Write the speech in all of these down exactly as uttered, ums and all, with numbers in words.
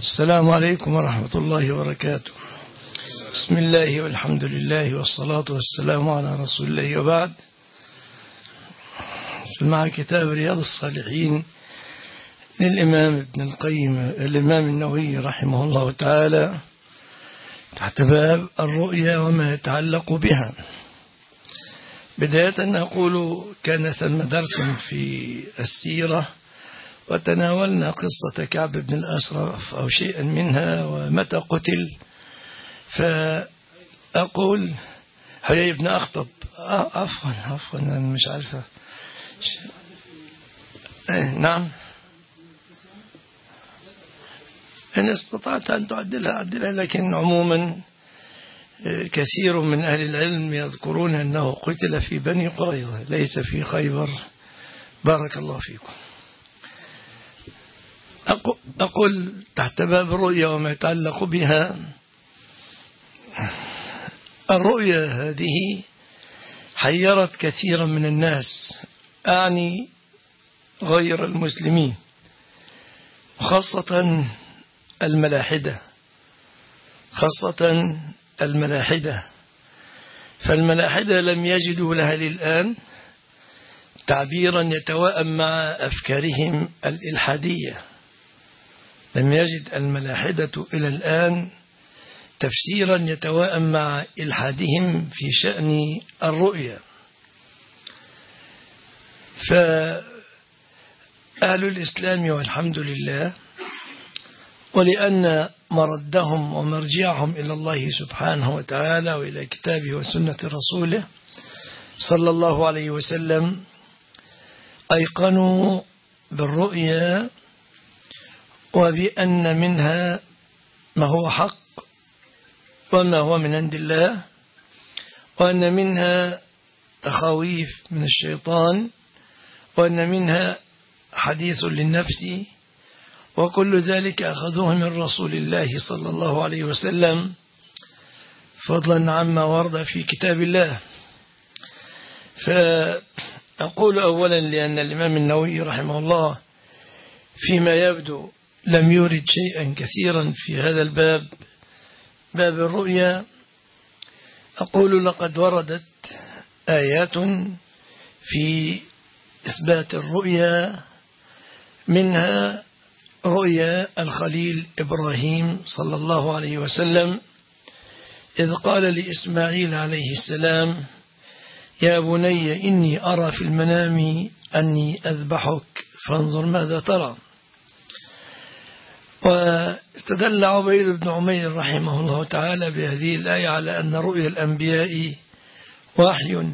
السلام عليكم ورحمة الله وبركاته. بسم الله والحمد لله والصلاة والسلام على رسول الله، وبعد. مع كتاب رياض الصالحين للإمام ابن القيم الإمام النووي رحمه الله تعالى، تحت باب الرؤيا وما يتعلق بها. بداية نقول كان ثم درس في السيرة، وتناولنا قصة كعب بن الأشرف أو شيئا منها ومتى قتل. فأقول حيي بن أخطب، عفوا عفوا أنا مش عارفة. نعم، إن استطعت أن تعدلها عدلها، لكن عموما كثير من أهل العلم يذكرون أنه قتل في بني قريظة ليس في خيبر. بارك الله فيكم. أقول تحت باب الرؤيا وما يتعلق بها. الرؤيا هذه حيرت كثيرا من الناس، أعني غير المسلمين، خاصة الملاحدة خاصة الملاحدة فالملاحدة لم يجدوا لها للآن تعبيرا يتوائم مع أفكارهم الإلحادية. لم يجد الملاحدة إلى الآن تفسيرا يتوائم مع إلحادهم في شأن الرؤيا. فأهل الإسلام والحمد لله، ولأن مردهم ومرجعهم إلى الله سبحانه وتعالى وإلى كتابه وسنة رسوله صلى الله عليه وسلم، أيقنوا بالرؤيا وبأن منها ما هو حق وما هو من عند الله، وأن منها تخاويف من الشيطان، وأن منها حديث للنفس، وكل ذلك أخذوه من رسول الله صلى الله عليه وسلم، فضلا عما ورد في كتاب الله. فأقول أولا لأن الإمام النووي رحمه الله فيما يبدو لم يورد شيئا كثيرا في هذا الباب، باب الرؤيا. أقول لقد وردت آيات في إثبات الرؤيا، منها رؤيا الخليل إبراهيم صلى الله عليه وسلم إذ قال لإسماعيل عليه السلام: يا بني إني أرى في المنام أني أذبحك فانظر ماذا ترى. واستدل عبيد بن عمير رحمه الله تعالى بهذه الآية على أن رؤيا الأنبياء وحي.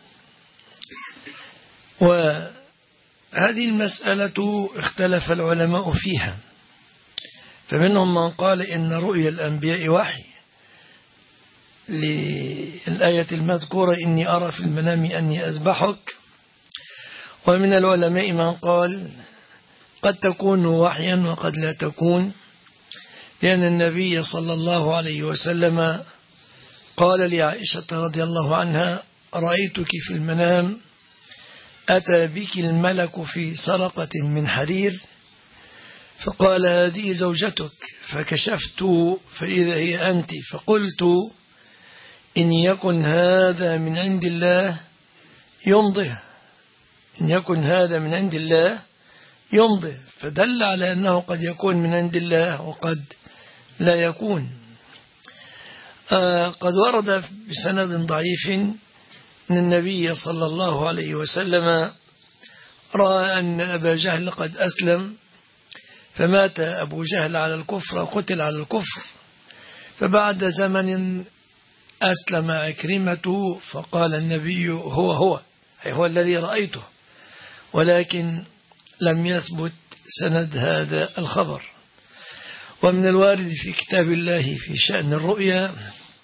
وهذه المسألة اختلف العلماء فيها، فمنهم من قال إن رؤيا الأنبياء وحي للآية المذكورة إني أرى في المنام أني أذبحك، ومن العلماء من قال قد تكون وحيا وقد لا تكون، لأن النبي صلى الله عليه وسلم قال لعائشة رضي الله عنها: رأيتك في المنام أتى بك الملك في سرقة من حرير، فقال هذه زوجتك، فكشفت فإذا هي أنت، فقلت إن يكن هذا من عند الله يمضه إن يكن هذا من عند الله يمضي. فدل على أنه قد يكون من عند الله وقد لا يكون. آه قد ورد بسند ضعيف أن النبي صلى الله عليه وسلم رأى أن أبا جهل قد أسلم، فمات أبو جهل على الكفر وقتل على الكفر، فبعد زمن أسلم عكرمة، فقال النبي هو هو أي هو الذي رأيته، ولكن لم يثبت سند هذا الخبر. ومن الوارد في كتاب الله في شأن الرؤيا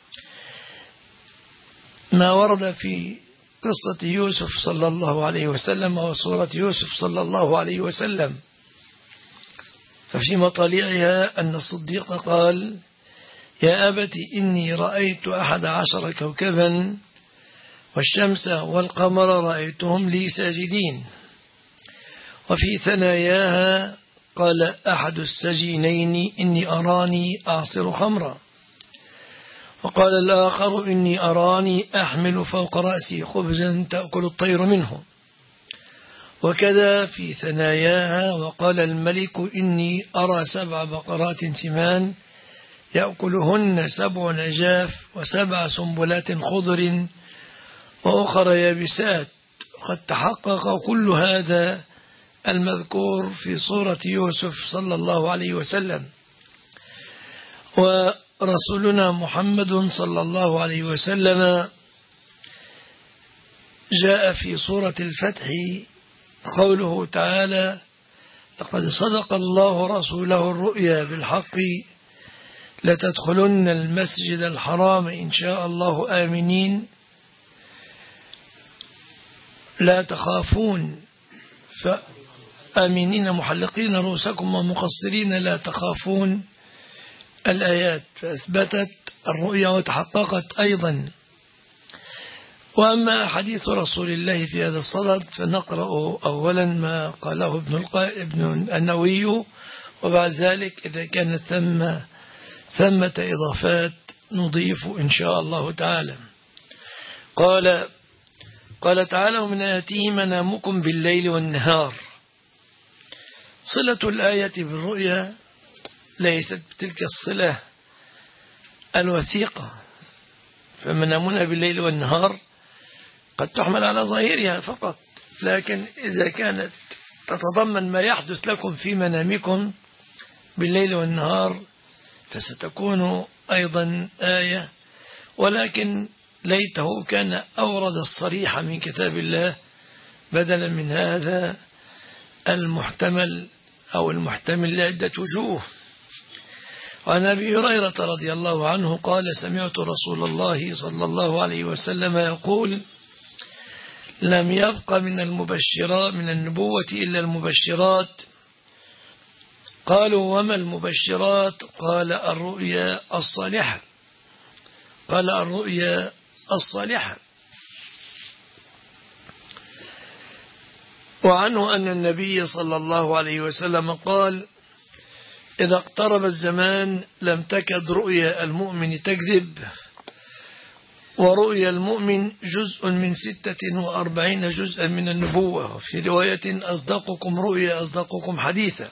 ما ورد في قصة يوسف صلى الله عليه وسلم وصورة يوسف صلى الله عليه وسلم. ففي مطالعها أن الصديق قال: يا أبت إني رأيت أحد عشر كوكبا والشمس والقمر رأيتهم لي ساجدين. وفي ثناياها قال أحد السجينين إني أراني أعصر خمرا، وقال الآخر إني أراني أحمل فوق رأسي خبزا تأكل الطير منه، وكذا في ثناياها. وقال الملك إني أرى سبع بقرات سمان يأكلهن سبع نجاف وسبع سنبلات خضر وأخر يابسات. قد تحقق كل هذا المذكور في سورة يوسف صلى الله عليه وسلم. ورسولنا محمد صلى الله عليه وسلم جاء في سورة الفتح قوله تعالى: لقد صدق الله رسوله الرؤيا بالحق لتدخلن المسجد الحرام إن شاء الله آمنين لا تخافون فآمنين محلقين رؤوسكم ومقصرين لا تخافون الآيات، فأثبتت الرؤيا وتحققت أيضا. وأما حديث رسول الله في هذا الصدد فنقرأ أولا ما قاله ابن, القا... ابن النووي، وبعد ذلك إذا كانت ثم ثمة إضافات نضيف إن شاء الله تعالى. قال قال تعالى: ومن آياته منامكم بالليل والنهار. صلة الآية بالرؤيا ليست بتلك الصلة الوثيقة، فمنامنا بالليل والنهار قد تحمل على ظاهرها فقط، لكن إذا كانت تتضمن ما يحدث لكم في منامكم بالليل والنهار فستكون أيضا آية، ولكن ليته كان أورد الصريح من كتاب الله بدلا من هذا المحتمل أو المحتمل لعدة وجوه. وعن أبي هريرة رضي الله عنه قال: سمعت رسول الله صلى الله عليه وسلم يقول: لم يبق من المبشرات من النبوة إلا المبشرات. قالوا: وما المبشرات؟ قال: الرؤيا الصالحة. قال: الرؤيا الصالحة. وعنه أن النبي صلى الله عليه وسلم قال: إذا اقترب الزمان لم تكد رؤيا المؤمن تكذب، ورؤيا المؤمن جزء من ستة وأربعين جزءا من النبوة، في رواية: أصدقكم رؤيا أصدقكم حديثا.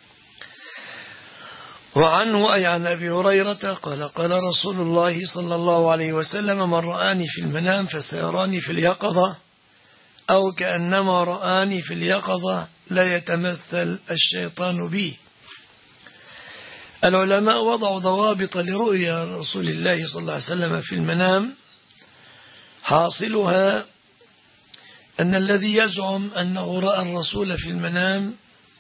وعنه أي عن أبي هريرة قال: قال رسول الله صلى الله عليه وسلم: من رآني في المنام فسيراني في اليقظة، أو كأنما رآني في اليقظة لا يتمثل الشيطان بي. العلماء وضعوا ضوابط لرؤيا رسول الله صلى الله عليه وسلم في المنام، حاصلها أن الذي يزعم أنه رأى الرسول في المنام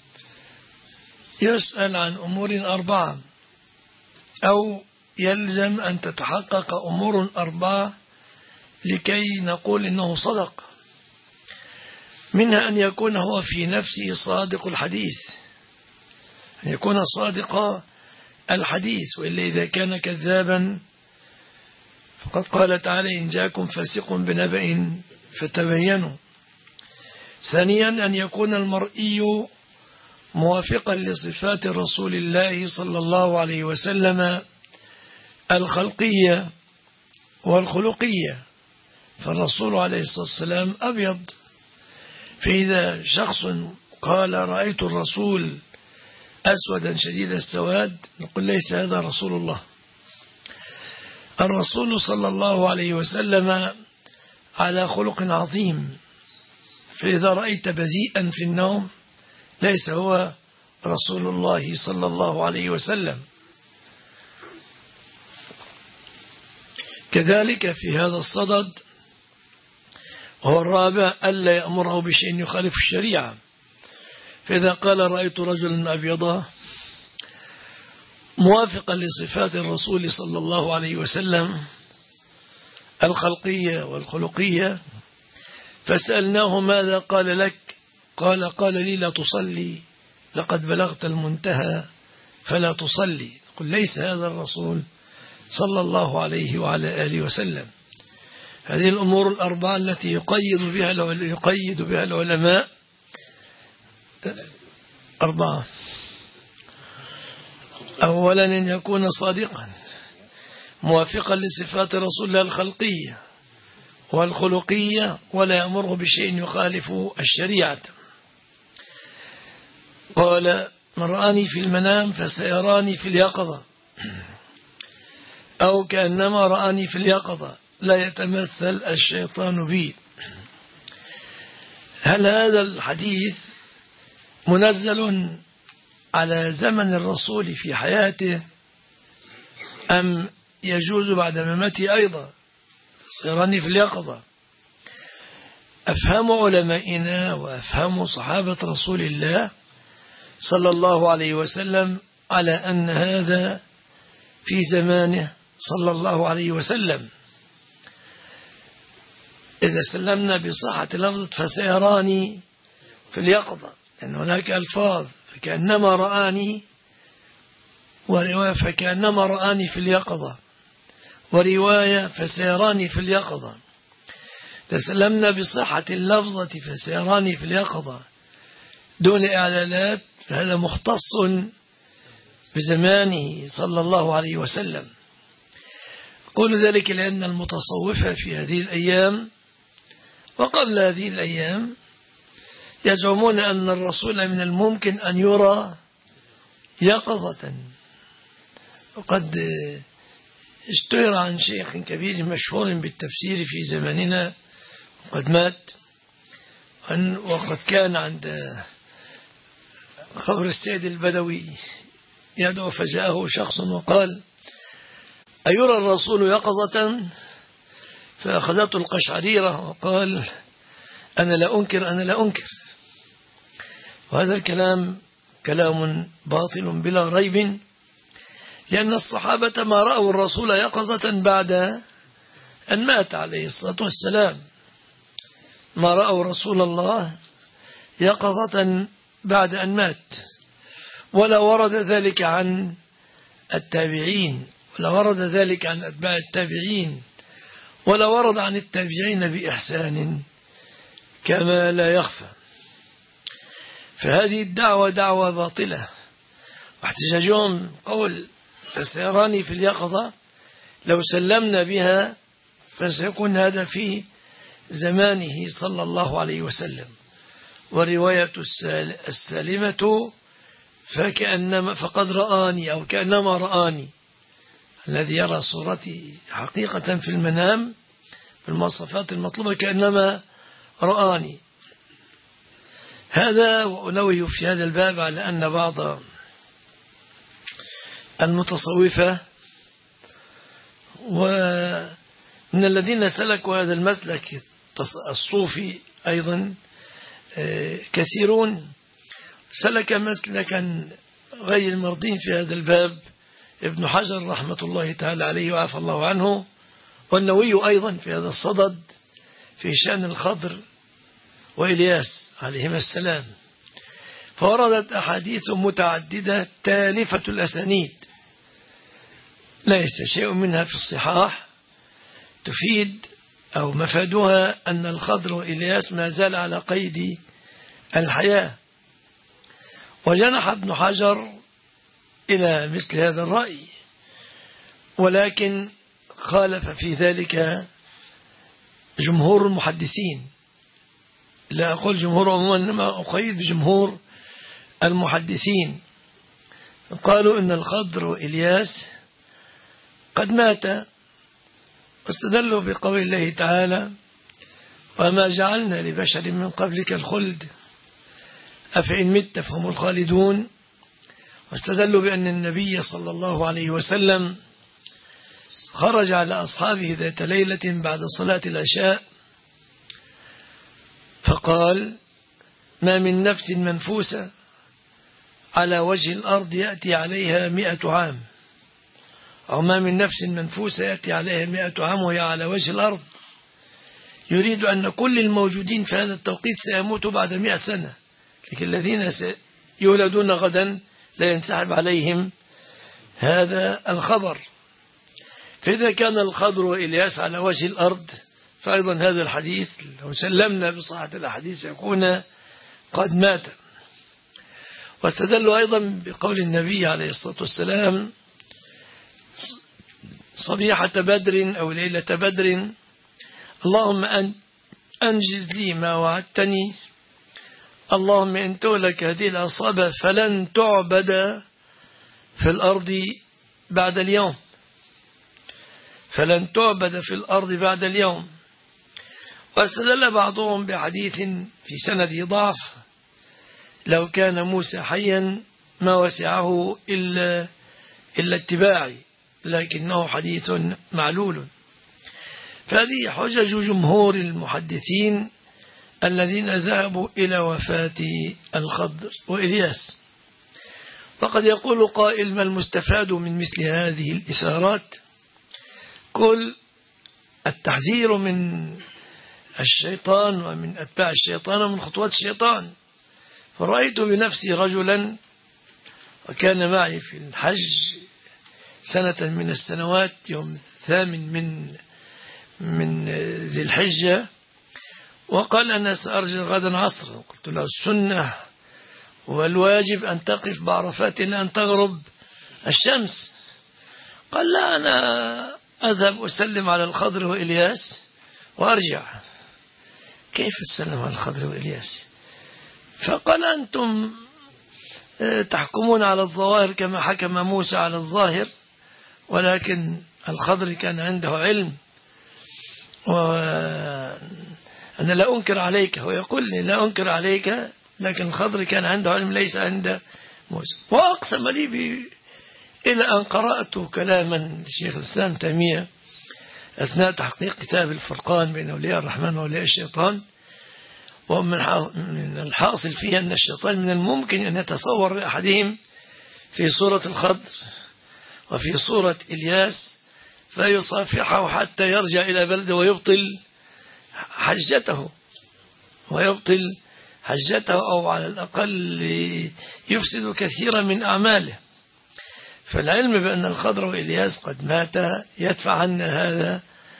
يسأل عن أمور أربعة، أو يلزم أن تتحقق أمور أربعة لكي نقول إنه صدق. منها أن يكون هو في نفسه صادق الحديث، أن يكون صادق الحديث، وإلا إذا كان كذابا فقد قال تعالى: إن جاءكم فاسق بنبأ فتبينوا. ثانيا أن يكون المرئي موافقا لصفات رسول الله صلى الله عليه وسلم الخلقية والخلقية، فالرسول عليه الصلاة والسلام أبيض، فإذا شخص قال رأيت الرسول أسودا شديد السواد نقول ليس هذا رسول الله. الرسول صلى الله عليه وسلم على خلق عظيم، فإذا رأيت بذيئا في النوم ليس هو رسول الله صلى الله عليه وسلم. كذلك في هذا الصدد وهو الرابع ألا يأمره بشيء يخالف الشريعة، فإذا قال رأيت رجلا أبيضا موافقا لصفات الرسول صلى الله عليه وسلم الخلقية والخلقية فسألناه ماذا قال لك؟ قال قال لي لا تصلي لقد بلغت المنتهى فلا تصلي. قل ليس هذا الرسول صلى الله عليه وعلى آله وسلم. هذه الأمور الأربعة التي يقيد بها يقيد بها العلماء أربعة أولا أن يكون صادقا موافقا لصفات رسول الله الخلقية والخلقية ولا يأمره بشيء يخالف الشريعة. قال من رآني في المنام فسيراني في اليقظة، أو كأنما رآني في اليقظة لا يتمثل الشيطان بي. هل هذا الحديث منزل على زمن الرسول في حياته أم يجوز بعد مماته أيضا؟ سيراني في اليقظة. أفهم علمائنا وأفهم صحابة رسول الله صلى الله عليه وسلم على أن هذا في زمانه صلى الله عليه وسلم. إذا سلمنا بصحة لفظة فسيراني في اليقظة، لأن هناك ألفاظ فكأنما رآني، ورواية فكأنما رآني في اليقظة، ورواية فسيراني في اليقظة. تسلمنا بصحة اللفظة فسيراني في اليقظة دون إعلانات، فهذا مختص بزمانه صلى الله عليه وسلم. قول ذلك لأن المتصوفة في هذه الأيام وقبل هذه الأيام يزعمون أن الرسول من الممكن أن يرى يقظة. وقد اشتهر عن شيخ كبير مشهور بالتفسير في زماننا وقد مات، وقد كان عند خبر السيد البدوي يدعو فجاءه شخص وقال أيرى الرسول يقظة؟ فأخذته القشعريرة وقال أنا لا أنكر أنا لا أنكر. وهذا الكلام كلام باطل بلا ريب، لأن الصحابة ما رأوا الرسول يقظة بعد أن مات عليه الصلاة والسلام، ما رأوا رسول الله يقظة بعد أن مات، ولا ورد ذلك عن التابعين، ولا ورد ذلك عن أتباع التابعين، ولا ورد عن التابعين بإحسان كما لا يخفى. فهذه الدعوة دعوة باطلة، واحتجاجهم قول فسيراني في اليقظة لو سلمنا بها فسيكون هذا في زمانه صلى الله عليه وسلم. ورواية السالمة فكأنما فقد رآني أو كأنما رآني، الذي يرى صورتي حقيقة في المنام بالمواصفات المطلوبة كأنما رآني. هذا وأنوه في هذا الباب على أن بعض المتصوفة ومن الذين سلكوا هذا المسلك الصوفي أيضا كثيرون سلك مسلكا غير المرضين في هذا الباب، ابن حجر رحمة الله تعالى عليه وعفى الله عنه، والنووي أيضا في هذا الصدد في شأن الخضر وإلياس عليهما السلام. فوردت أحاديث متعددة تالفة الأسانيد ليس شيء منها في الصحاح تفيد أو مفادها أن الخضر وإلياس ما زال على قيد الحياة. وجنح ابن حجر إلى مثل هذا الرأي، ولكن خالف في ذلك جمهور المحدثين، لا أقول جمهور عموما إنما أقيد بجمهور المحدثين. قالوا إن الخضر وإلياس قد مات، واستدلوا بقول الله تعالى وما جعلنا لبشر من قبلك الخلد أفإن مت فهم الخالدون، واستدلوا بأن النبي صلى الله عليه وسلم خرج على أصحابه ذات ليلة بعد صلاة العشاء فقال ما من نفس منفوسة على وجه الأرض يأتي عليها مئة عام، أو ما من نفس منفوسة يأتي عليها مئة عام وهي على وجه الأرض، يريد أن كل الموجودين في هذا التوقيت سيموتوا بعد مئة سنة، لكن الذين يولدون غدا لا ينسحب عليهم هذا الخبر. فإذا كان الخضر وإلياس على وجه الأرض فأيضا هذا الحديث لو سلمنا بصحة الحديث يكون قد مات. واستدلوا أيضا بقول النبي عليه الصلاة والسلام صبيحة بدر أو ليلة بدر: اللهم أن أنجز لي ما وعدتني، اللهم إن تهلك هذه العصابة فلن تعبد في الأرض بعد اليوم، فلن تعبد في الأرض بعد اليوم. واستدل بعضهم بحديث في سنده ضعف: لو كان موسى حيا ما وسعه إلا, إلا اتباعي، لكنه حديث معلول. فهذه حجج جمهور المحدثين الذين ذهبوا إلى وفاة الخضر وإلياس. وقد يقول قائل: ما المستفاد من مثل هذه الإثارات؟ قل التحذير من الشيطان ومن أتباع الشيطان ومن خطوات الشيطان. فرأيت بنفسي رجلا وكان معي في الحج سنة من السنوات يوم الثامن من من ذي الحجة، وقال: أنا سأرجع غدا عصر. قلت له: السنة والواجب أن تقف بعرفات إلى أن تغرب الشمس. قال: لا، أنا أذهب أسلم على الخضر وإلياس وأرجع. كيف تسلم على الخضر وإلياس؟ فقال: أنتم تحكمون على الظواهر كما حكم موسى على الظاهر، ولكن الخضر كان عنده علم، وأنا لا أنكر عليك. هو يقول لي: لا أنكر عليك، لكن الخضر كان عنده علم ليس عند موسى. وأقسم لي ب... إلى أن قرأت كلاما لشيخ الإسلام تيمية أثناء تحقيق كتاب الفرقان بين أولياء الرحمن وأولياء الشيطان. ومن الحاصل فيه أن الشيطان من الممكن أن يتصور لأحدهم في صورة الخضر وفي صورة إلياس فيصافحه حتى يرجع إلى بلده ويبطل حجته ويبطل حجته أو على الأقل يفسد كثيرا من أعماله. فالعلم بأن الخضر وإلياس قد مات يدفع عنا هذا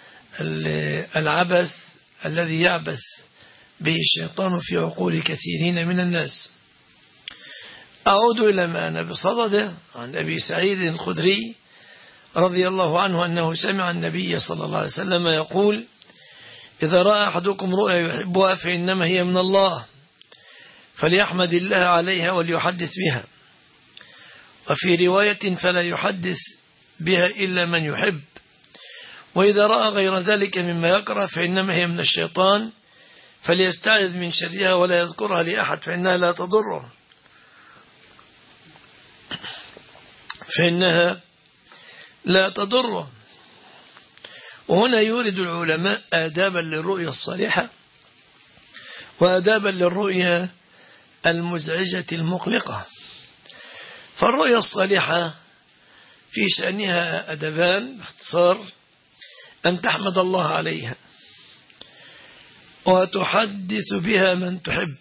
العبث الذي يعبث به الشيطان في عقول كثيرين من الناس. أعود إلى ما أنا بصدده عن أبي سعيد الخدري رضي الله عنه أنه سمع النبي صلى الله عليه وسلم يقول: إذا رأى أحدكم رؤيا يحبها فإنما هي من الله، فليحمد الله عليها وليحدث بها. وفي رواية: فلا يحدث بها إلا من يحب. وإذا رأى غير ذلك مما يكره فإنما هي من الشيطان، فليستعذ من شرها ولا يذكرها لأحد فإنها لا تضره فإنها لا تضره. وهنا يورد العلماء آدابا للرؤيا الصالحة وآدابا للرؤيا المزعجة المقلقة. فالرؤيا الصالحة في شأنها أدبان باختصار: أن تحمد الله عليها وتحدث بها من تحب،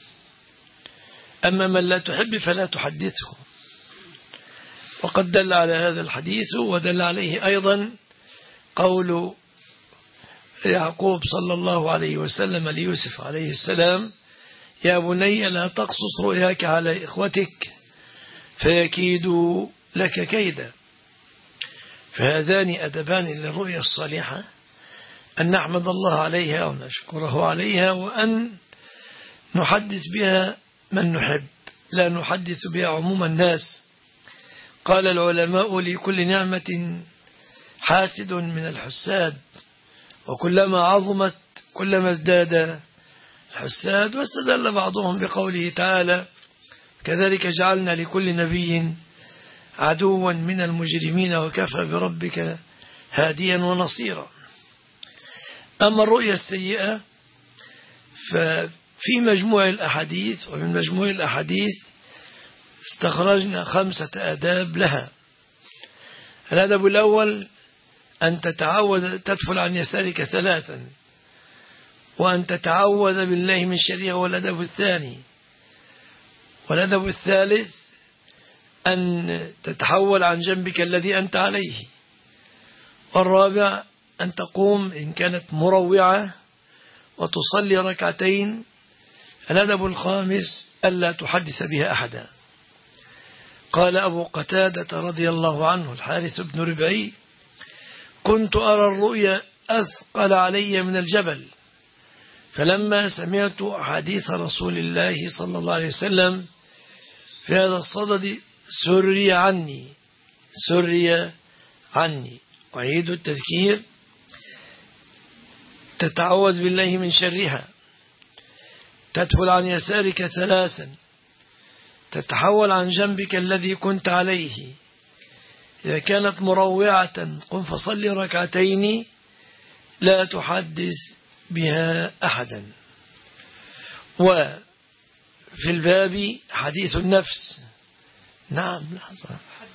أما من لا تحب فلا تحدثه. وقد دل على هذا الحديث ودل عليه أيضا قول يعقوب صلى الله عليه وسلم ليوسف عليه السلام: يا بني لا تقصص رؤياك على إخوتك فيكيدوا لك كيدا. فهذان أدبان للرؤيا الصالحة: أن نحمد الله عليها ونشكره عليها، وأن نحدث بها من نحب، لا نحدث بها عموم الناس. قال العلماء: لكل نعمة حاسد من الحساد، وكلما عظمت كلما ازداد الحساد. واستدل بعضهم بقوله تعالى: كذلك جعلنا لكل نبي عدوا من المجرمين وكفى بربك هاديا ونصيرا. أما الرؤيا السيئة ففي مجموع الأحاديث، ومن مجموع الأحاديث استخرجنا خمسة آداب لها. الأدب الأول: أن تتعوذ تدفل عن يسارك ثلاثا، وأن تتعوذ بالله من شرها. والأدب الثاني والأدب الثالث: أن تتحول عن جنبك الذي أنت عليه. والرابع: أن تقوم إن كانت مروعة وتصلي ركعتين. الأدب الخامس: ألا تحدث بها أحدا. قال أبو قتادة رضي الله عنه الحارث بن ربعي: كنت أرى الرؤيا أثقل علي من الجبل، فلما سمعت حديث رسول الله صلى الله عليه وسلم في هذا الصدد سري عني سري عني أعيد التذكير: تتعوذ بالله من شرها، تدخل عن يسارك ثلاثا، تتحول عن جنبك الذي كنت عليه، إذا كانت مروعة قم فصل ركعتين لا تحدث بها أحدا. وفي الباب حديث النفس. نعم لحظة.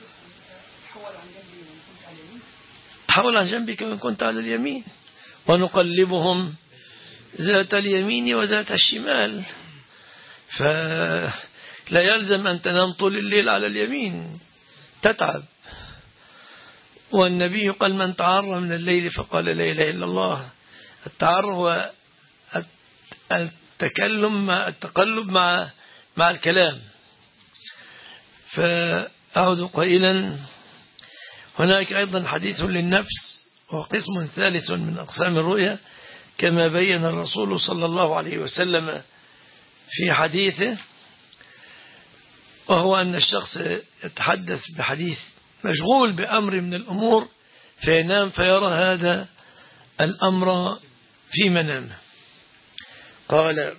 تحول عن جنبك من كنت على اليمين، ونقلبهم ذات اليمين وذات الشمال، فلا يلزم أن تنام طول الليل على اليمين تتعب. والنبي قال: من تعر من الليل فقال لا إله إلا الله. التعر هو التكلم مع التقلب مع مع الكلام. فأعود قائلا: هناك أيضا حديث للنفس، وقسم ثالث من أقسام الرؤيا كما بين الرسول صلى الله عليه وسلم في حديثه، وهو أن الشخص يتحدث بحديث مشغول بأمر من الأمور فينام فيرى هذا الأمر في منامه. قال: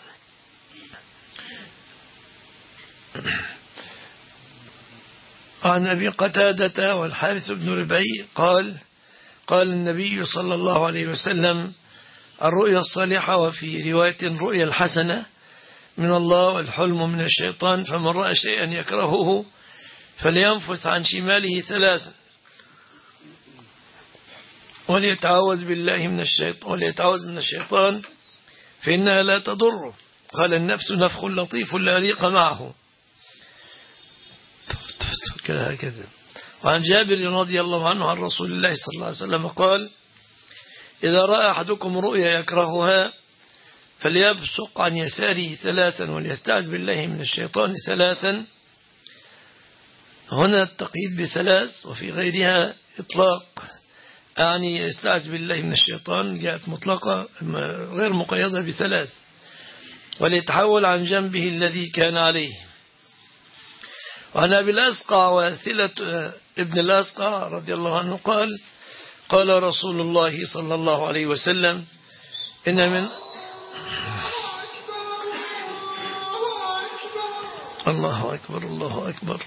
عن أبي قتادة والحارث بن ربعي قال: قال النبي صلى الله عليه وسلم: الرؤيا الصالحة، وفي رواية الرؤيا الحسنة، من الله، والحلم من الشيطان، فمن رأى شيئا يكرهه فلينفث عن شماله ثلاثا وليتعوذ بالله من الشيطان وليتعوذ من الشيطان فإنها لا تضره. قال: النفس نفخ لطيف لا ريق معه. هكذا. وعن جابر رضي الله عنه عن رسول الله صلى الله عليه وسلم قال: إذا رأى أحدكم رؤيا يكرهها فليبصق عن يساره ثلاثا وليستعذ بالله من الشيطان ثلاثا. هنا التقييد بثلاث، وفي غيرها إطلاق، يعني يستعذ بالله من الشيطان جاءت مطلقة غير مقيدة بثلاث. وليتحول عن جنبه الذي كان عليه. وعن أبي الأسقع واثلة ابن الأسقع رضي الله عنه قال: قال رسول الله صلى الله عليه وسلم: إن من الله أكبر الله أكبر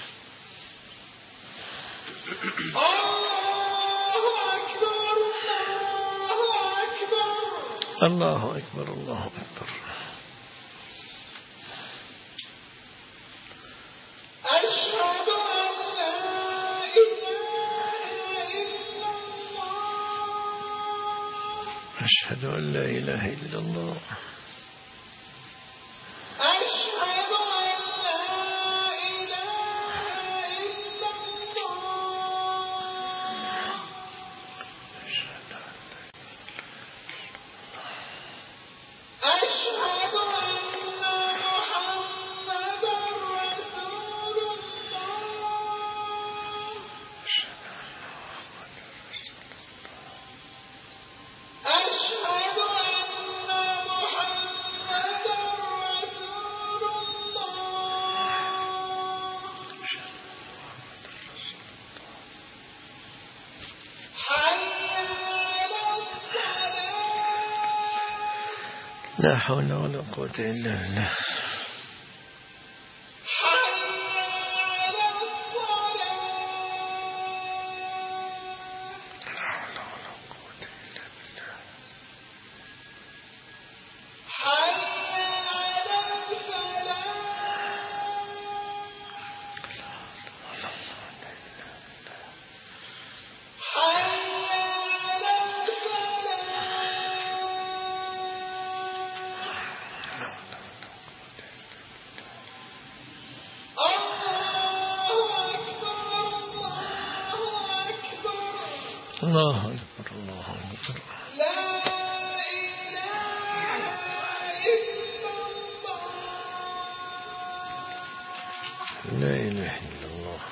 الله أكبر الله أكبر. أشهد أن لا إله إلا الله أشهد أن لا إله إلا الله أشهد أن لا إله إلا الله أشهد أن محمدا رسول الله أشهد أن محمدا رسول الله حي على الصلاة لا حول ولا قوة إلا بالله. حي على الصلاة لا حول ولا قوة إلا بالله. حي على الفلاح حي على الفلاح. الله أكبر الله أكبر الله أكبر الله أكبر. لا إله إلا الله لا إله إلا الله.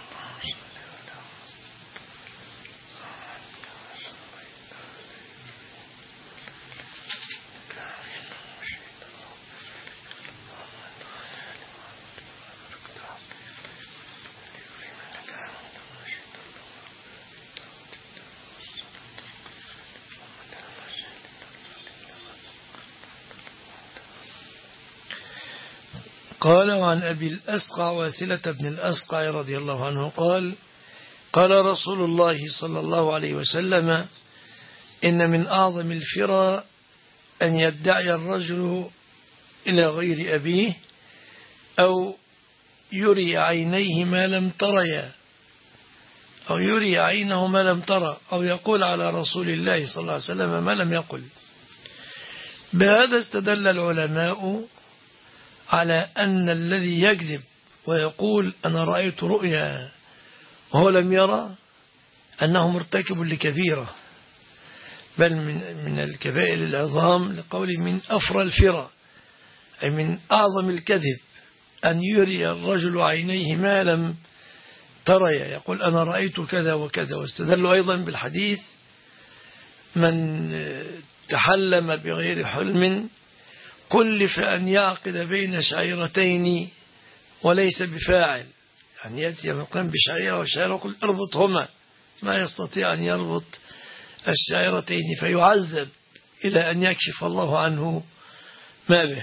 قال عن أبي الأسقع واسلة بن الأسقع رضي الله عنه قال قال رسول الله صلى الله عليه وسلم إن من أعظم الفرى أن يدعي الرجل إلى غير أبيه أو يري عينيه ما لم تريا أو يري عينه ما لم ترى أو يقول على رسول الله صلى الله عليه وسلم ما لم يقل. بهذا استدل العلماء على أن الذي يكذب ويقول أنا رأيت رؤيا وهو لم يرى أنه مرتكب لكبيرة، بل من من الكبائر العظام، لقول من أفرى الفرى، أي من أعظم الكذب أن يري الرجل عينيه ما لم تريا، يقول أنا رأيت كذا وكذا. واستدلوا أيضا بالحديث من تحلم بغير حلم كلف أن يعقد بين شعيرتين وليس بفاعل، يعني يأتي مقام بشعيرة وشعيرة يقول اربطهما، ما يستطيع أن يربط الشعيرتين فيعذب إلى أن يكشف الله عنه ما به.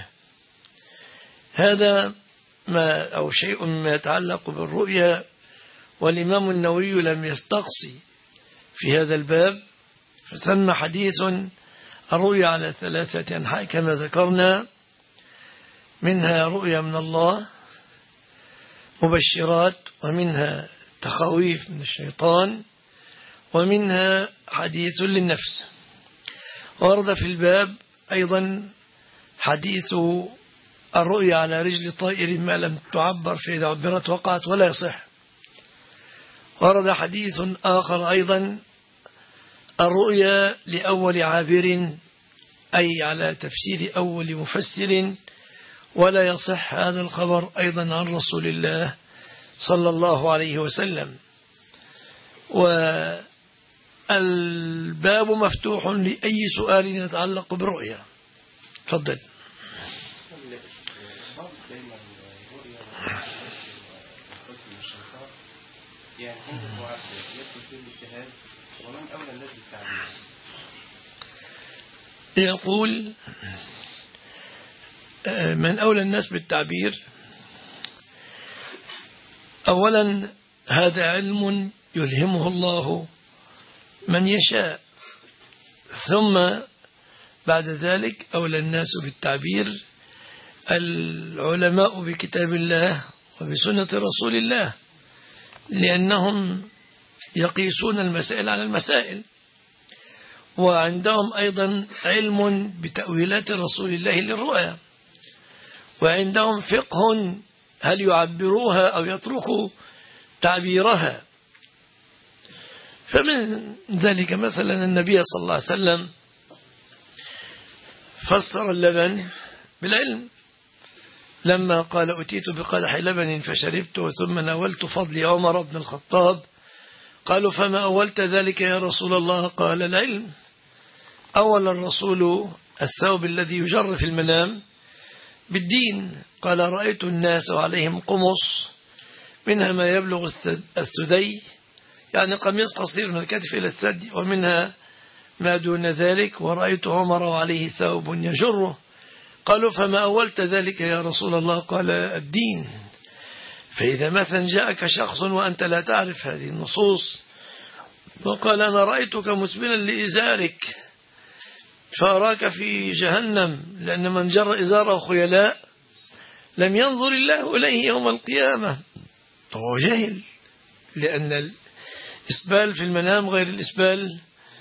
هذا ما أو شيء ما يتعلق بالرؤيا. والإمام النووي لم يستقصي في هذا الباب، فثم حديث الرؤيا على ثلاثة أنحاء كما ذكرنا، منها رؤيا من الله مبشرات، ومنها تخويف من الشيطان، ومنها حديث للنفس. ورد في الباب أيضا حديث الرؤيا على رجل طائر ما لم تعبر، فإذا عبرت وقعت ولا يصح. ورد حديث آخر أيضا الرؤيا لأول عابر، أي على تفسير أول مفسر، ولا يصح هذا الخبر أيضا عن رسول الله صلى الله عليه وسلم. والباب مفتوح لأي سؤال يتعلق بالرؤيا. تفضل. يعني عنده وعد يدخل في الاجتهاد، ومن أولى الناس بالتعبير؟ يقول من أولى الناس بالتعبير، أولا هذا علم يلهمه الله من يشاء، ثم بعد ذلك أولى الناس بالتعبير العلماء بكتاب الله وبسنة رسول الله، لأنهم يقيسون المسائل على المسائل، وعندهم أيضا علم بتأويلات رسول الله للرؤيا، وعندهم فقه هل يعبروها أو يتركوا تعبيرها. فمن ذلك مثلا النبي صلى الله عليه وسلم فسر اللبن بالعلم، لما قال أتيت بقدح لبن فشربته ثم ناولت فضل عمر بن الخطاب، قالوا فما أولت ذلك يا رسول الله؟ قال العلم. أول الرسول الثوب الذي يجر في المنام بالدين، قال رأيت الناس عليهم قمص منها ما يبلغ الثدي، يعني قميص قصير من الكتف إلى الثدي، ومنها ما دون ذلك، ورأيت عمر عليه ثوب يجره. قالوا فما أولت ذلك يا رسول الله؟ قال الدين. فإذا مثلا جاءك شخص وأنت لا تعرف هذه النصوص وقال أنا رأيتك مسبلا لإزارك فأراك في جهنم، لأن من جر إزاره خيلاء لم ينظر الله إليه يوم القيامة، فهو جاهل، لأن الإسبال في المنام غير الإسبال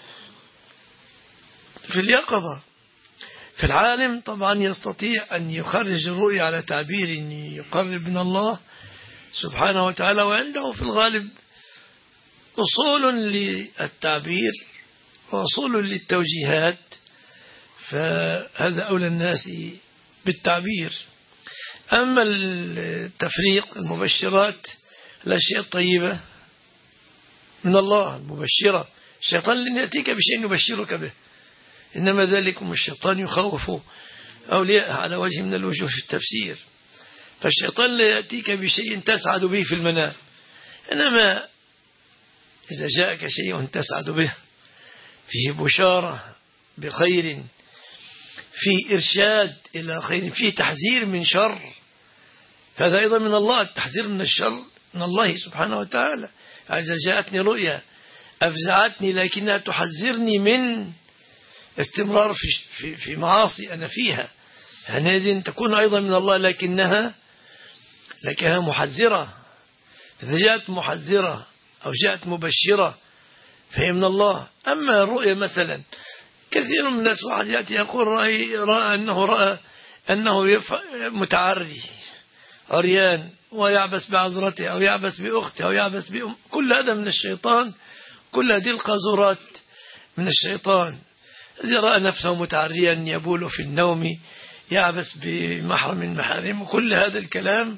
في اليقظة. فالعالم طبعا يستطيع أن يخرج الرؤيا على تعبير يقرب من الله سبحانه وتعالى، وعنده في الغالب أصول للتعبير وأصول للتوجيهات، فهذا أولى الناس بالتعبير. أما التفريق المبشرات الأشياء الطيبة من الله المبشرة، الشيطان لن يأتيك بشيء يبشرك به، إنما ذلكم الشيطان يخوف أولياء على وجه من الوجوه في التفسير. فالشيطان لا يأتيك بشيء تسعد به في المنام، إنما إذا جاءك شيء تسعد به فيه بشارة بخير، فيه إرشاد إلى خير، فيه تحذير من شر، فهذا أيضا من الله. التحذير من الشر من الله سبحانه وتعالى. إذا جاءتني رؤيا أفزعتني لكنها تحذرني من استمرار في, في, في معاصي أنا فيها، هذه تكون أيضا من الله، لكنها لكنها محذرة. إذا جاءت محذرة أو جاءت مبشرة فهي من الله. أما الرؤيا مثلا، كثير من الناس واحد يأتي يقول رأي رأى أنه رأى أنه متعري عريان ويعبس بعذرته أو يعبس بأخته أو يعبس بأم، كل هذا من الشيطان، كل هذه القاذورات من الشيطان. إذا رأى نفسه متعريا يبول في النوم يعبس بمحرم من محارمه، كل هذا الكلام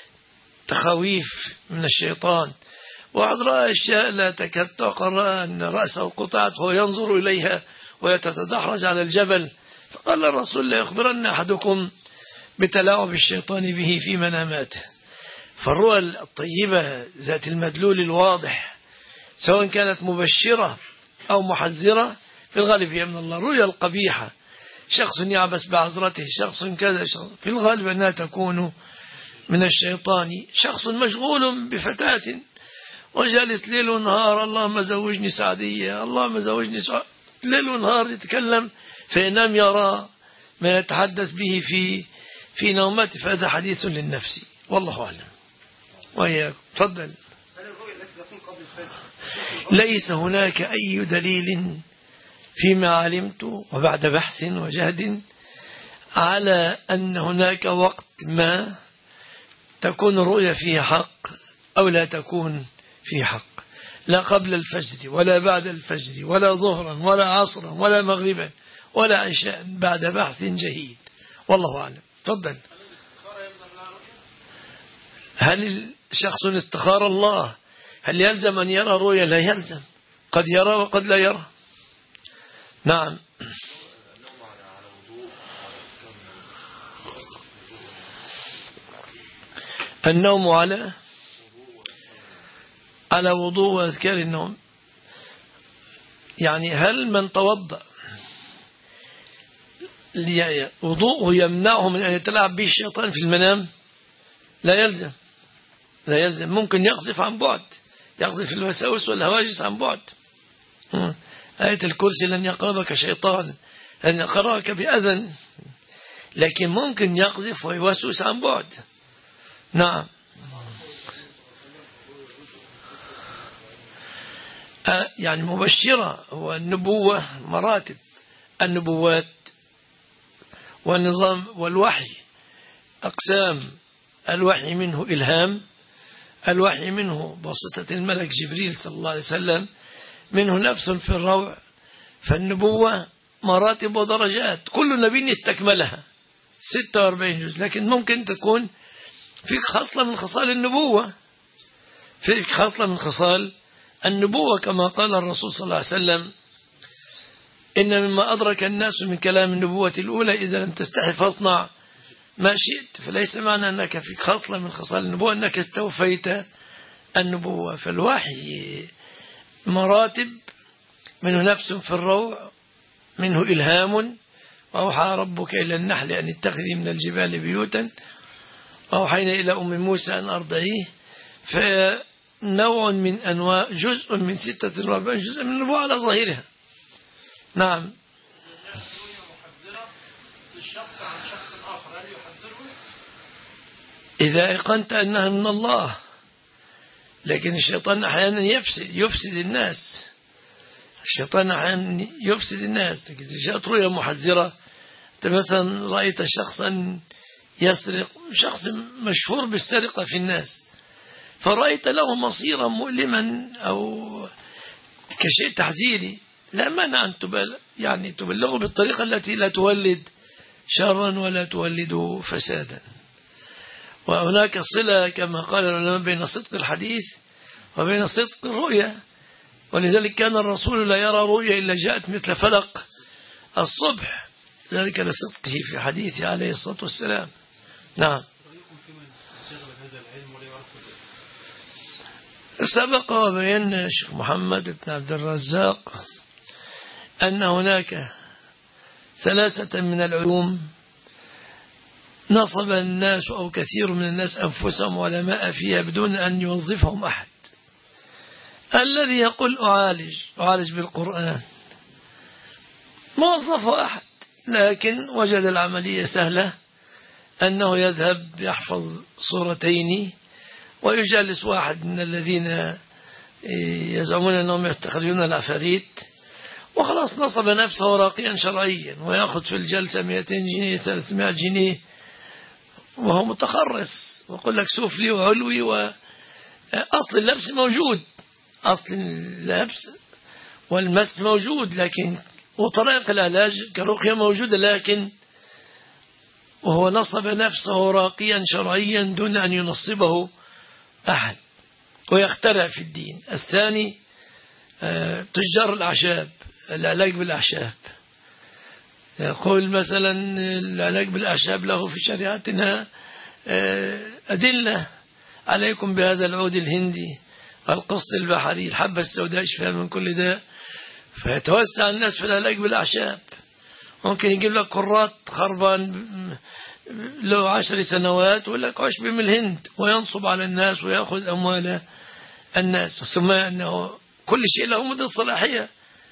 تخويف من الشيطان. وعد رأى أشياء لا تكاد تعقل، رأى أن رأسه قطعت وهو ينظر إليها ويتدحرج على الجبل، فقال الرسول لا يخبرن أحدكم بتلاعب الشيطان به في مناماته. فالرؤى الطيبة ذات المدلول الواضح سواء كانت مبشرة أو محذرة في الغالب هي من الله. الرؤيا القبيحة، شخص يعبس بعذرته، شخص كذا، في الغالب أنها تكون من الشيطان. شخص مشغول بفتاة وجالس ليل ونهار اللهم زوجني سعدية اللهم زوجني سعدية، ليل ونهار يتكلم، فينام يرى ما يتحدث به في في نومته، فهذا حديث للنفس والله أعلم. وإياك تفضل. ليس هناك أي دليل فيما علمت وبعد بحث وجهد على أن هناك وقت ما تكون الرؤيا فيه حق أو لا تكون فيه حق، لا قبل الفجر ولا بعد الفجر ولا ظهرا ولا عصرا ولا مغربا ولا عشاء، بعد بحث جهيد والله أعلم. تفضل. هل الشخص استخار الله هل يلزم أن يرى رؤيا؟ لا يلزم، قد يرى وقد لا يرى. نعم. النوم على على وضوء وأذكار النوم، يعني هل من توضأ وضوءه يمنعه من أن يتلاعب به الشيطان في المنام؟ لا يلزم، لا يلزم. ممكن يقذف عن بعد، يقذف الوساوس والهواجس عن بعد. آية الكرسي لن يقربك شيطان، لن يقربك بأذن، لكن ممكن يقذف ويوسوس عن بعد. نعم. يعني مبشرة، والنبوة مراتب، النبوات والنظام والوحي أقسام. الوحي منه إلهام، الوحي منه بواسطة الملك جبريل صلى الله عليه وسلم، منه نفس في الروع. فالنبوة مراتب ودرجات، كل نبي استكملها ستة وأربعين جزء، لكن ممكن تكون فيك خصلة من خصال النبوة، فيك خصلة من خصال النبوة، كما قال الرسول صلى الله عليه وسلم إن مما أدرك الناس من كلام النبوة الأولى إذا لم تستحي فاصنع ما شئت. فليس معنى أنك فيك خصلة من خصال النبوة أنك استوفيت النبوة. فالوحي مراتب، منه نفس في الروع، منه إلهام. وأوحى ربك إلى النحل أن اتخذي من الجبال بيوتا وأوحينا إلى أم موسى أن أرضعيه. فنوع من أنواع، جزء من ستة وأربعين جزء من النبوة على ظاهرها. نعم. إذا أيقنت أنها من الله، لكن الشيطان أحيانا يفسد يفسد الناس، الشيطان أحيانا يفسد الناس. لكن إذا جاءت رؤيا محذرة، أنت مثلا رأيت شخصا يسرق، شخص مشهور بالسرقة في الناس، فرأيت له مصيرا مؤلما أو كشيء تحذيري، لا مانع أن تبلغ، يعني تبلغه بالطريقة التي لا تولد شرا ولا تولد فسادا. وهناك صلة كما قال العلماء بين صدق الحديث وبين صدق الرؤيا، ولذلك كان الرسول لا يرى رؤيا إلا جاءت مثل فلق الصبح، ذلك لصدقه في حديثه عليه الصلاة والسلام. نعم. سبق وبينا الشيخ محمد بن عبد الرزاق أن هناك ثلاثة من العلوم نصب الناس أو كثير من الناس أنفسهم علماء فيها بدون أن يوظفهم أحد. الذي يقول أعالج أعالج بالقرآن ما وظفه أحد، لكن وجد العملية سهلة، أنه يذهب يحفظ صورتين ويجالس واحد من الذين يزعمون أنهم يستخرجون العفاريت، وخلاص نصب نفسه راقيا شرعيا، ويأخذ في الجلسة مئتين جنيه ثلاثمائة جنيه وهو متخرص، ويقول لك سفلي وعلوي، وأصل اللبس موجود، أصل اللبس والمس موجود، لكن وطريق العلاج كرقية موجودة، لكن وهو نصب نفسه راقيا شرعيا دون أن ينصبه أحد ويخترع في الدين. الثاني تجار الأعشاب، العلاج بالأعشاب، يقول مثلا العلاج بالأعشاب له في شريعتنا أدلة، عليكم بهذا العود الهندي القسط البحري الحبة السوداء شفاء من كل داء، فيتوسع الناس في العلاج بالأعشاب. ممكن يجيب لك كرات خربان له عشر سنوات ويقول لك عشب من الهند، وينصب على الناس ويأخذ أموال الناس، ثم أنه كل شيء له مدة صلاحية،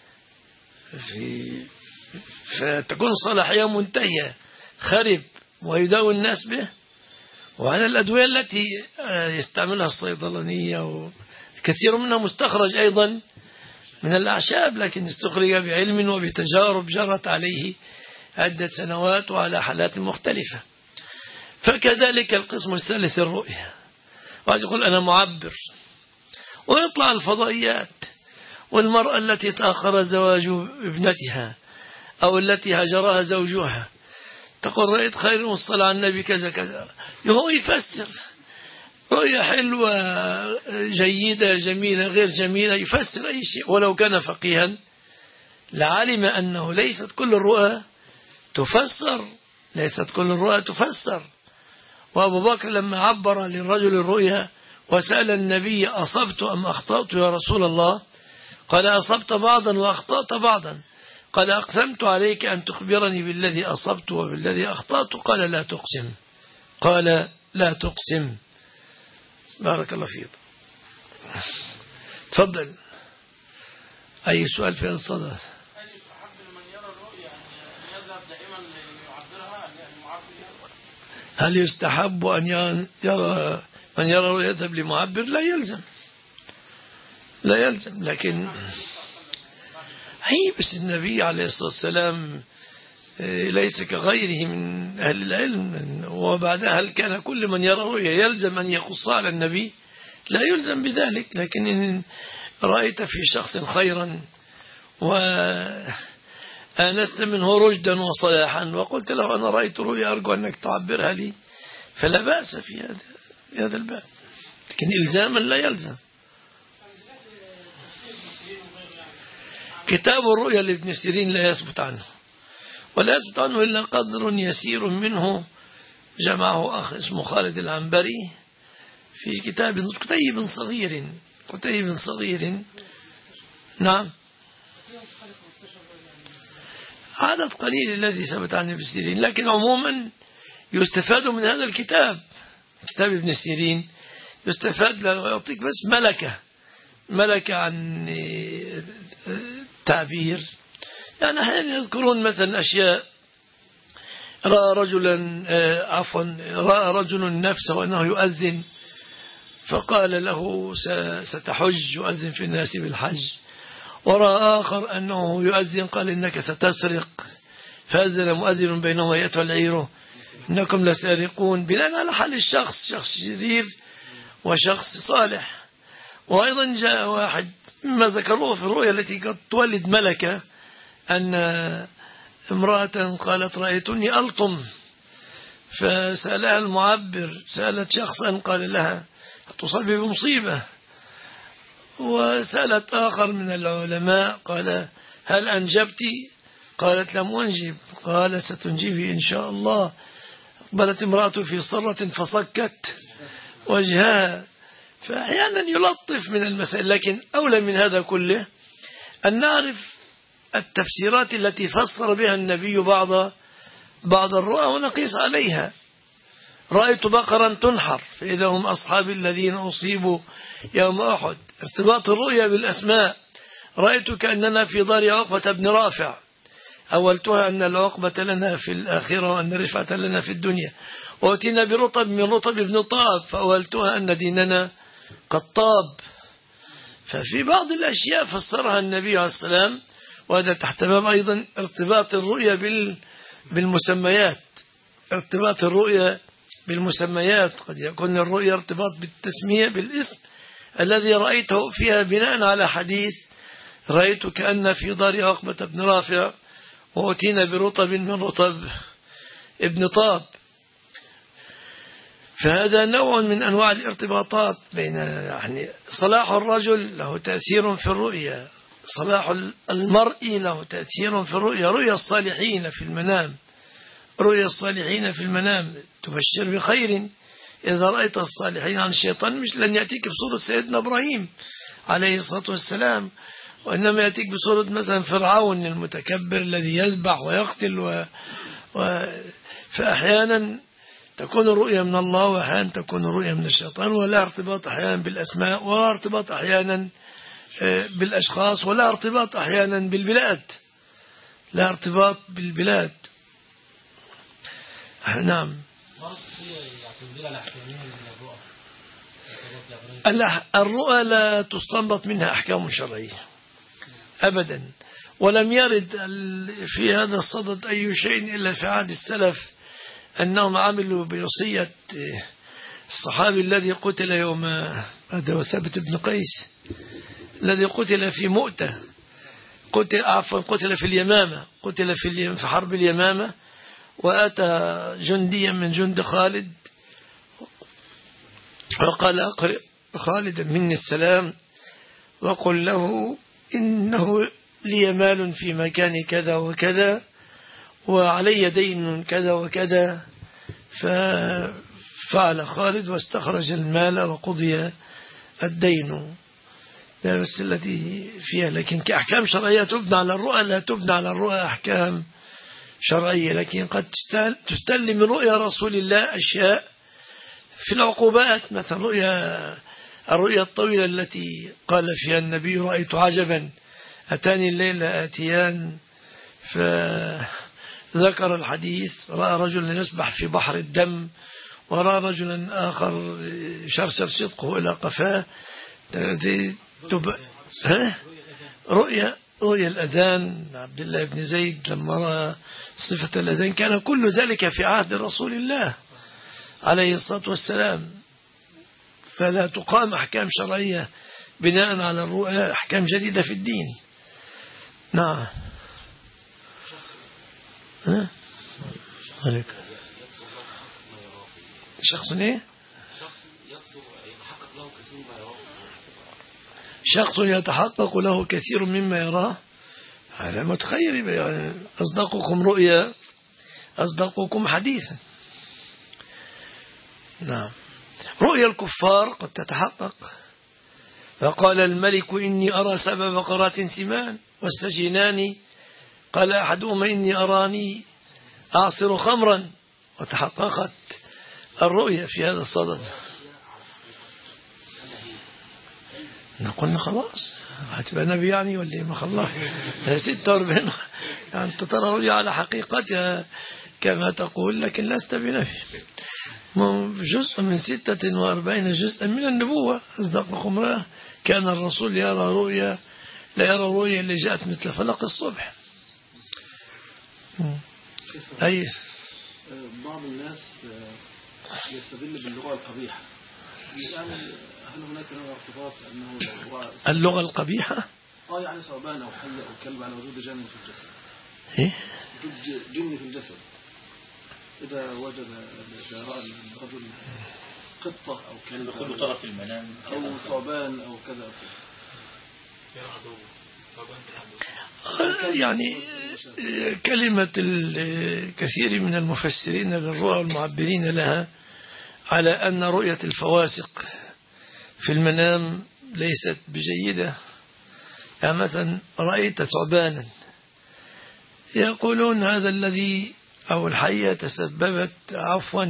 في فتكون صلاحية منتهية خرب ويداوي الناس به. وعلى الأدوية التي يستعملها الصيدلانية وكثير منها مستخرج أيضا من الأعشاب، لكن استخرج بعلم وبتجارب جرت عليه عدة سنوات وعلى حالات مختلفة. فكذلك القسم الثالث الرؤية، واحد يقول أنا معبر ويطلع الفضائيات، والمرأة التي تأخر زواج ابنتها أو التي هجرها زوجها تقول رأيت خير والصلاة على النبي كذا كذا، هو يفسر رؤية حلوة جيدة جميلة غير جميلة، يفسر أي شيء، ولو كان فقيها لعلم أنه ليست كل الرؤى تفسر، ليست كل الرؤى تفسر. وأبو بكر لما عبر للرجل الرؤيا وسأل النبي أصبت أم أخطأت يا رسول الله، قال أصبت بعضا وأخطأت بعضا، قال أقسمت عليك أن تخبرني بالذي أصبت وبالذي أخطأت، قال لا تقسم، قال لا تقسم. بارك الله فيك. تفضل. أي سؤال في الصدى؟ هل يستحب أن يرى من يرى رؤيا يذهب لمعبر؟ لا يلزم، لا يلزم، لكن هي بس النبي عليه الصلاة والسلام ليس كغيره من أهل العلم. وبعدها هل كان كل من يرى رؤيا يلزم أن يقص على النبي؟ لا يلزم بذلك، لكن إن رأيت في شخص خيرا وآنست منه رشدا وصلاحا وقلت له أنا رأيت رؤيا أرجو أنك تعبرها لي، فلا بأس في هذا في هذا الباب، لكن إلزاما لا يلزم. كتاب الرؤيا لابن سيرين لا يثبت عنه، ولا يثبت عنه إلا قدر يسير منه جمعه أخ اسمه خالد العنبري في كتاب كتيب صغير كتيب صغير. نعم، عدد قليل الذي ثبت عن ابن سيرين، لكن عموما يستفاد من هذا الكتاب، كتاب ابن سيرين يستفاد، يعطيك بس ملكة ملكة عن تعبير. يعني أحيانا يذكرون مثلا أشياء، رأى رجلا عفوا رأى رجل نفسه أنه يؤذن فقال له ستحج يؤذن في الناس بالحج، ورأى آخر أنه يؤذن قال إنك ستسرق فأذن مؤذن بينهما يأتوا العير إنكم لسارقون، بناء على حال الشخص، شخص شرير وشخص صالح. وأيضا جاء واحد مما ذكروه في الرؤيا التي قد تولد ملكة أن امرأة قالت رأيتني ألطم، فسألها المعبر، سألت شخصا قال لها تصاب بمصيبة، وسألت آخر من العلماء قال هل أنجبت؟ قالت لم أنجب. قال ستنجبي إن شاء الله. أقبلت امرأة في صرة فصكت وجهها. فأحيانا يلطف من المسائل، لكن أولى من هذا كله أن نعرف التفسيرات التي فسر بها النبي بعض بعض الرؤى ونقيس عليها. رأيت بقرا تنحر فإذا هم أصحاب الذين أصيبوا يوم أحد. ارتباط الرؤيا بالأسماء. رأيت كأننا في دار عقبة بن رافع، أولتها أن العقبة لنا في الآخرة وأن الرفعة لنا في الدنيا. وأتينا برطب من رطب ابن طاب فأولتها أن ديننا قد طاب. ففي بعض الأشياء فسرها النبي عليه السلام، وهذا تحت باب أيضا ارتباط الرؤيا بالمسميات. ارتباط الرؤيا بالمسميات، قد يكون الرؤيا ارتباط بالتسمية بالاسم الذي رأيته فيها بناء على حديث رأيت كأن في دار عقبة بن رافع وأتينا برطب من رطب ابن طاب. فهذا نوع من أنواع الارتباطات بين يعني صلاح الرجل له تأثير في الرؤيا، صلاح المرء له تأثير في الرؤيا. رؤيا الصالحين في المنام، رؤيا الصالحين في المنام تبشر بخير. إذا رأيت الصالحين عن الشيطان مش لن يأتيك بصورة سيدنا إبراهيم عليه الصلاة والسلام، وإنما يأتيك بصورة مثلا فرعون المتكبر الذي يذبح ويقتل و... و... فأحيانا تكون الرؤيا من الله وأحيانا تكون الرؤيا من الشيطان، ولا ارتباط أحيانا بالأسماء، ولا ارتباط أحيانا بالأشخاص، ولا ارتباط أحيانا بالبلاد، لا ارتباط بالبلاد. نعم. الرؤى لا تستنبط منها أحكام شرعية أبدا، ولم يرد في هذا الصدد أي شيء إلا في عهد السلف أنهم عملوا بوصية الصحابي الذي قتل يوم هذا وثابت بن قيس الذي قتل في مؤتة، قتل عفوا قتل في اليمامة، قتل في في حرب اليمامة، وأتى جنديا من جند خالد وقال أقرئ خالد مني السلام وقل له إنه لي مال في مكان كذا وكذا وعلي دين كذا وكذا. ففعل خالد واستخرج المال وقضي الدين. لا بس التي فيها، لكن كأحكام شرعية تبنى على الرؤى لا تبنى على الرؤى أحكام شرعية، لكن قد تستلم من رؤيا رسول الله أشياء في العقوبات، مثلا رؤيا الرؤيا الطويلة التي قال فيها النبي رأيت عجبا أتاني الليل آتيان، فذكر الحديث رأى رجلا يسبح في بحر الدم ورأى رجلا آخر شرشر صدقه إلى قفاه. ها؟ رؤيا رؤيا الأذان عبد الله بن زيد لما رأى صفة الأذان، كان كل ذلك في عهد رسول الله عليه الصلاة والسلام. فلا تقام أحكام شرعية بناء على الرؤيا، أحكام جديدة في الدين. نعم. ها؟ شخص ايه؟ شخص يتحقق له كثير مما يراه، هذا متخير يعني أصدقكم رؤيا أصدقكم حديثا. نعم. رؤيا الكفار قد تتحقق. فقال الملك إني أرى سبع بقرات سمان والسجنان، قال أحدهما إني أراني أعصر خمرا، وتحققت الرؤيا في هذا الصدد. قلنا خلاص هتبقى نبي يعني ولا ما خلاص ستة وأربعين يعني أنت ترى رؤيا على حقيقتها كما تقول، لكن لست بنبي. جزء من ستة وأربعين جزءا من النبوة. أصدقكم رأى كان الرسول يرى رؤيا لا يرى رؤيا اللي جاءت مثل فلق الصبح. أي بعض الناس يستدل باللغة القبيحة، يعني هل هناك نوع ارتباط أنه اللغة القبيحة؟ آه يعني ثعبان أو حية أو كلب على وجود جن في الجسد. إيه؟ وجود جن في الجسد. إذا وجد إذا رأى الرجل قطة أو كلب كل طرف المنام أو ثعبان أو كذا أو كذا. يعني كلمة الكثير من المفسرين للرؤى والمعبرين لها على أن رؤية الفواسق في المنام ليست بجيدة. يعني مثلا رأيت ثعبانا يقولون هذا الذي أو الحية تسببت عفوا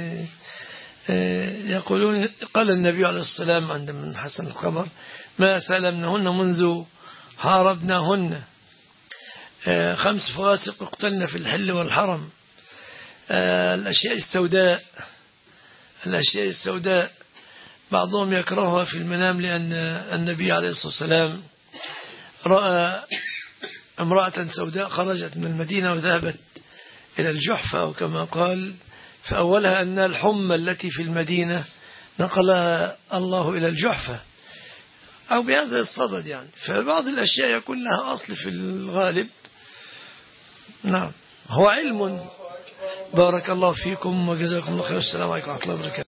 يقولون قال النبي عليه السلام عند من حسن الخبر ما سلمنهن منذ حاربناهن خمس فواسق اقتلن في الحل والحرم. الأشياء السوداء الأشياء السوداء بعضهم يكرهها في المنام لأن النبي عليه الصلاة والسلام رأى امرأة سوداء خرجت من المدينة وذهبت إلى الجحفة أو كما قال فأولها أن الحمى التي في المدينة نقلها الله إلى الجحفة أو بهذا الصدد. يعني فبعض الأشياء يكون لها أصل في الغالب. نعم هو علم. بارك الله فيكم وجزاكم الله خير. السلام عليكم ورحمة الله وبركاته.